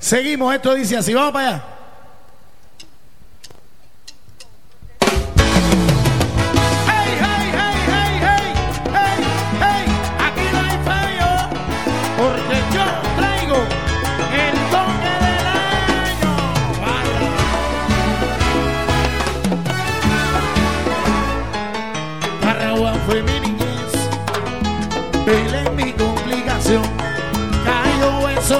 Seguimos, esto dice así, vamos para allá. Hey, hey, hey, hey, hey, hey, hey, aquí no hay fallo, porque yo traigo el toque del año. Vaya. Paraguay fue mi niñez, Pelé mi complicación, cayó hueso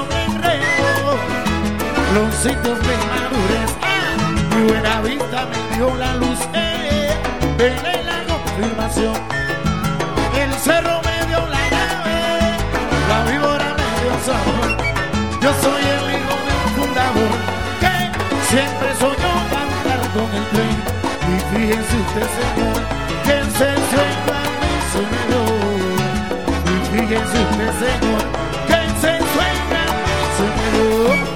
los sitios de madurez, mi buena vista me dio la luz, Pelé la confirmación, el cerro me dio la llave, la víbora me dio sabor, yo soy el hijo de un fundador, que siempre soñó cantar con el tren, y fíjense usted señor, que el sensual a mí se me dio, y fíjense usted señor, que el sensual a mí se me dio.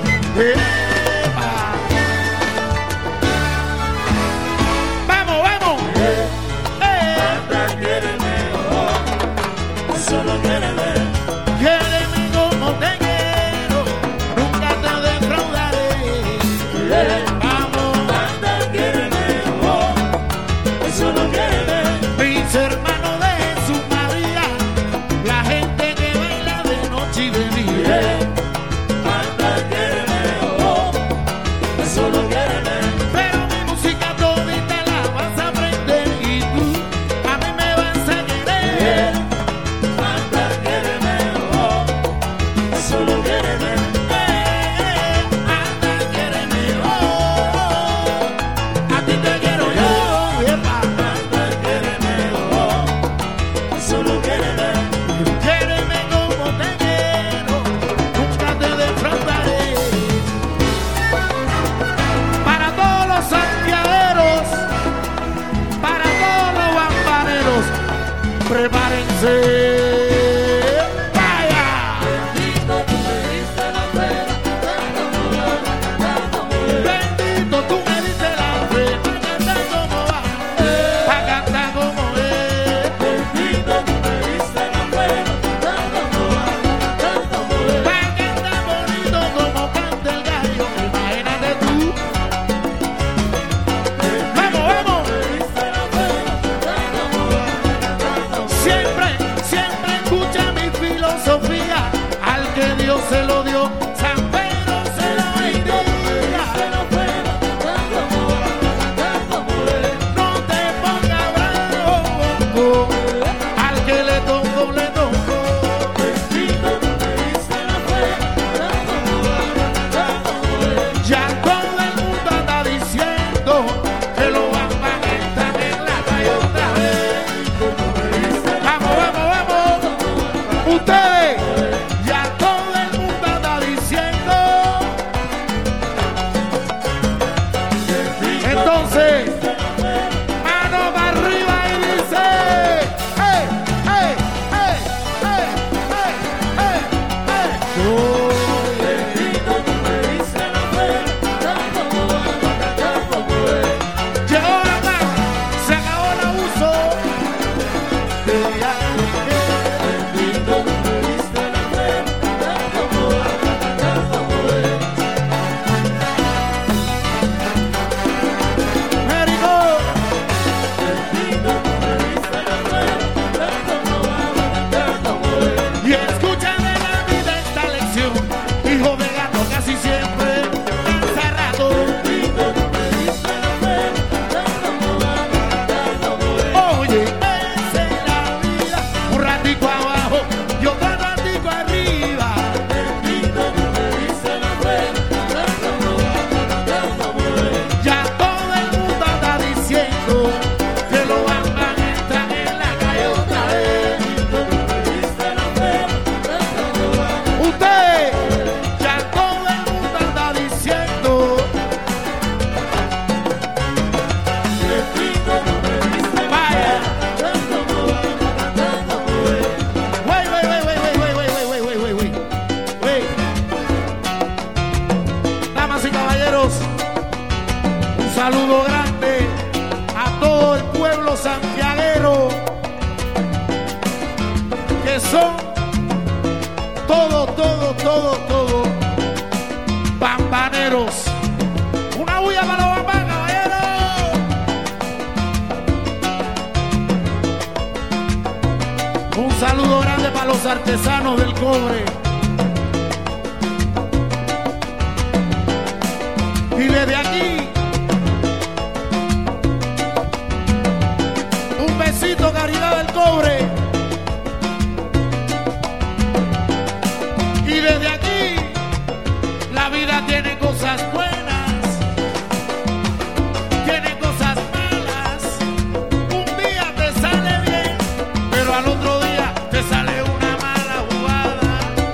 Vamos, vamos. Marta, quiéreme, solo quiéreme. Quiéreme como te quiero, nunca te defraudaré. Vamos, Marta, quiéreme, solo quiéreme. Mis hermanos de Jesús María, la gente que baila de noche y de día. Marta, quiéreme, solo quiéreme. Pero mi música todita la vas a aprender y tú a mí me vas a querer. Marta, quiéreme, solo quiéreme. Anda, quiéreme, a ti te quiero yo. Marta, quiéreme, solo quiéreme. Quiéreme como te quiero, nunca te defraudaré. Para todos los santiagueros, para todos los guampaneros, prepárense. ¡Vaya! Bendito, tú me diste la fe, Bendito, tú me diste la fe, para cantar como va, para cantar como es. bendito, tú me diste la fe, Para cantar bonito como canta el gallo, imagínate tú. Vamos, vamos. Siempre, siempre escucha mi filosofía, al que Dios se lo dio, San Pedro se lo bendiga. No te pongas bravo, al que le tocó, le tocó. Ya todo el mundo anda diciendo que los bambas están en la calle otra vez. Vamos, vamos, vamos. Ustedes, ya todo el mundo anda diciendo. Entonces, mano para arriba y dice: ¡Hey, hey, hey, hey, hey, hey, hey! Llegó la mano, se acabó el abuso. México. Y escucha de la vida esta lección, hijo de gato casi siempre cansa rato. Oye, esa es la vida, un ratico abajo y otro ratico arriba. Ya todo el mundo anda diciendo que los bambas entran en la calle otra vez. Usted, ya todo el mundo anda diciendo. Vaya. Wait. Damas y caballeros, un saludo grande a todo el pueblo santiaguero, que son todo santiagueros. Una bulla para los bambas, caballeros. Un saludo grande para los artesanos del cobre. Y desde aquí, un besito, Caridad del Cobre. Y desde aquí, la vida tiene cosas buenas, tiene cosas malas. Un día te sale bien, pero al otro día te sale una mala jugada.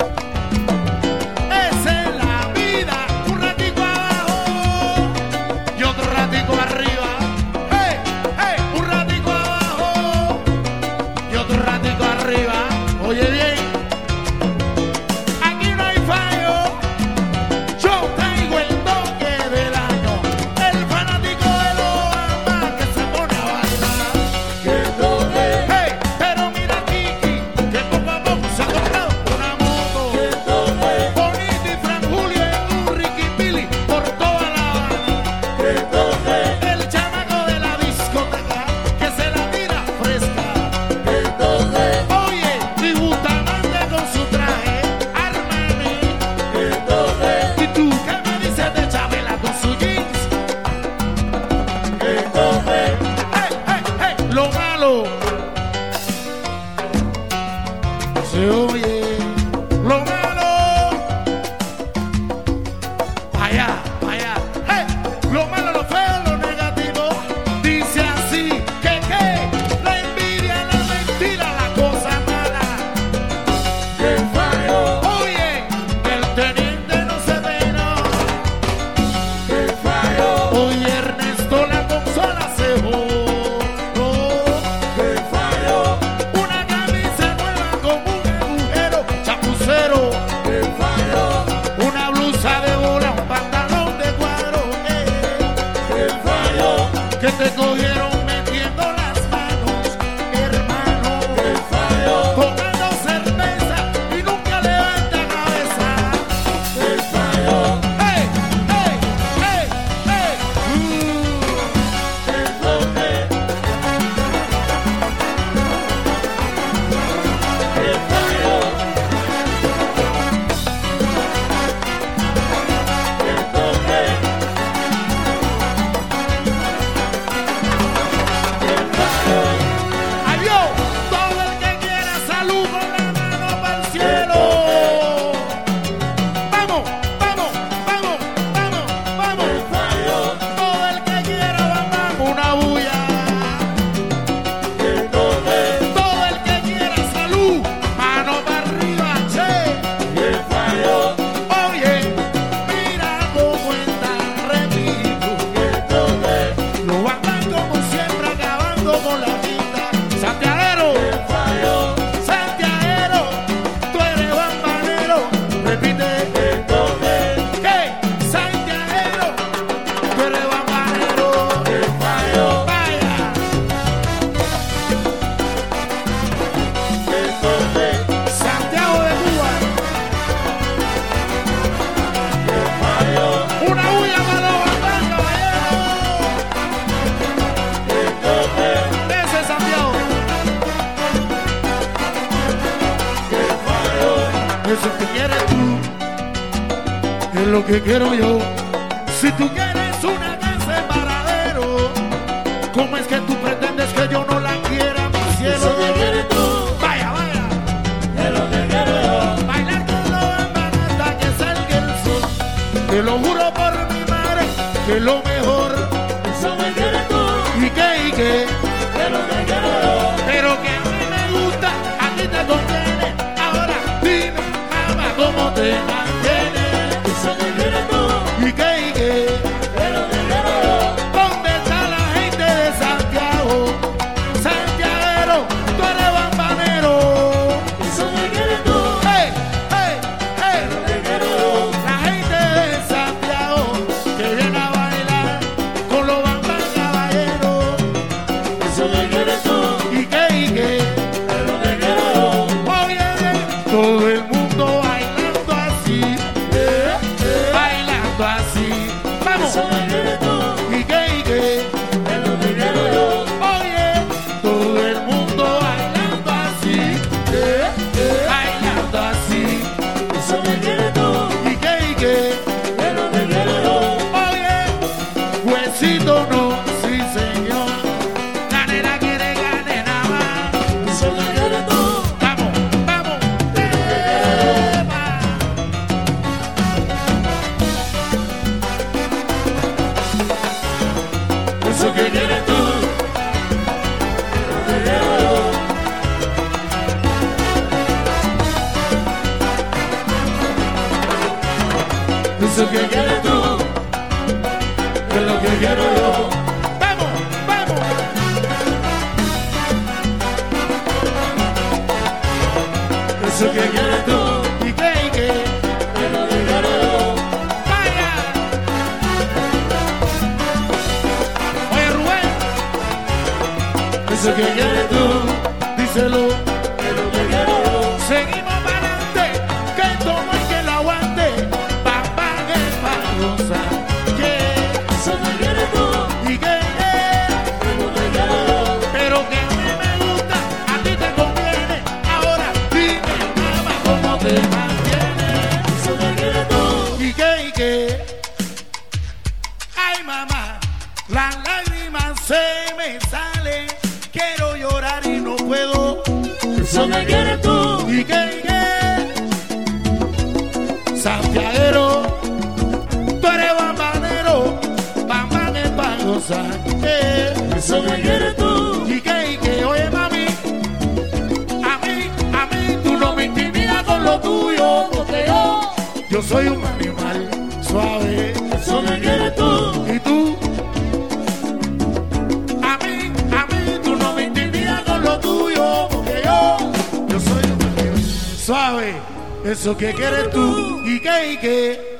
Esa es la vida, un ratico abajo y otro ratico arriba. ¡Hey, hey! Un ratico abajo y otro ratico arriba. Oye bien. Se oye lo malo, allá, allá, hey, lo malo, lo feo, lo negativo, dice así, que la envidia, la mentira, la cosa mala, que fallo, oye, el teniente no se ve, no, que fallo, oye, Ernesto, la consola se jodó, que fallo, una camisa nueva con un agujero chapucero, que fallo, una blusa de bola, un pantalón de cuadro, que fallo, que te cogieron metiendo las manos, hermano, que fallo, tomando cerveza y nunca levanta cabeza. que fallo, ¡Hey, hey, hey, hey! que toque, que fallo, que toque, que fallo. ¡Adiós! Todo el que quiera salud con la mano para el cielo. ¡Vamos, vamos, vamos, vamos, vamos! Todo el que quiera, vamos, una bulla. Todo el que quiera salud, mano para arriba, che. Oye, mira cómo están repito. Lo van como siempre, acabando con la vida. Santiaguero, Santiaguero, tú eres bambanero. Repite, ¿qué? Santiaguero, tú eres bambanero. Vaya. Santiago de Cuba. Una bulla para los bambán, caballero. Ese es Santiago. Eso que quieres tú es lo que quiero yo. Si tú quieres una casa en Varadero, ¿cómo es que tú pretendes que yo no la quiera, mi cielo? Vaya, vaya. Bailar con los bambán hasta que salga el sol. Te lo juro por mi madre que lo mejor. ¿Y qué? ¿Y qué? Pero que a mí me gusta, a ti te conviene. Ahora dime, mamá, cómo te mantienes. ¿Y qué? ¿Y qué? ¿Dónde está la gente de Santiago? Santiaguero, tú eres bambanero. ¡Hey, hey, hey! La gente de Santiago que viene a bailar con los bambán, caballeros. ¿Y qué? ¿Y qué? Oye, todo el mundo bailando así. que quieres tú, es lo que quiero yo. Vamos, vamos. Eso que quieres tú, y que, es lo que quiero yo. vaya. Oye Rubén, eso que quieres tú, díselo. Es lo que quiero yo. Seguimos para adelante, que todo el que lo aguante, papá que para gozar, yeah. Eso que quieres tú, Y que, es lo que quiero yo. pero que a mí me gusta, a ti te conviene. Ahora dime, mamá, cómo te mantienes. Eso que quieres tú, Y que, ay mamá, las lágrimas se me salen, quiero llorar y no puedo. eso que quieres tú, Y que, santiaguero, tú eres bambanero, bambán es para gozar, eso que quieres tú, Y que, oye mami, a mí, tú no me intimidas con lo tuyo, porque yo soy un animal suave, eso que quieres tú, y tú, a mí, tú no me intimidas con lo tuyo, porque yo soy un animal suave, eso que quieres tú, y que,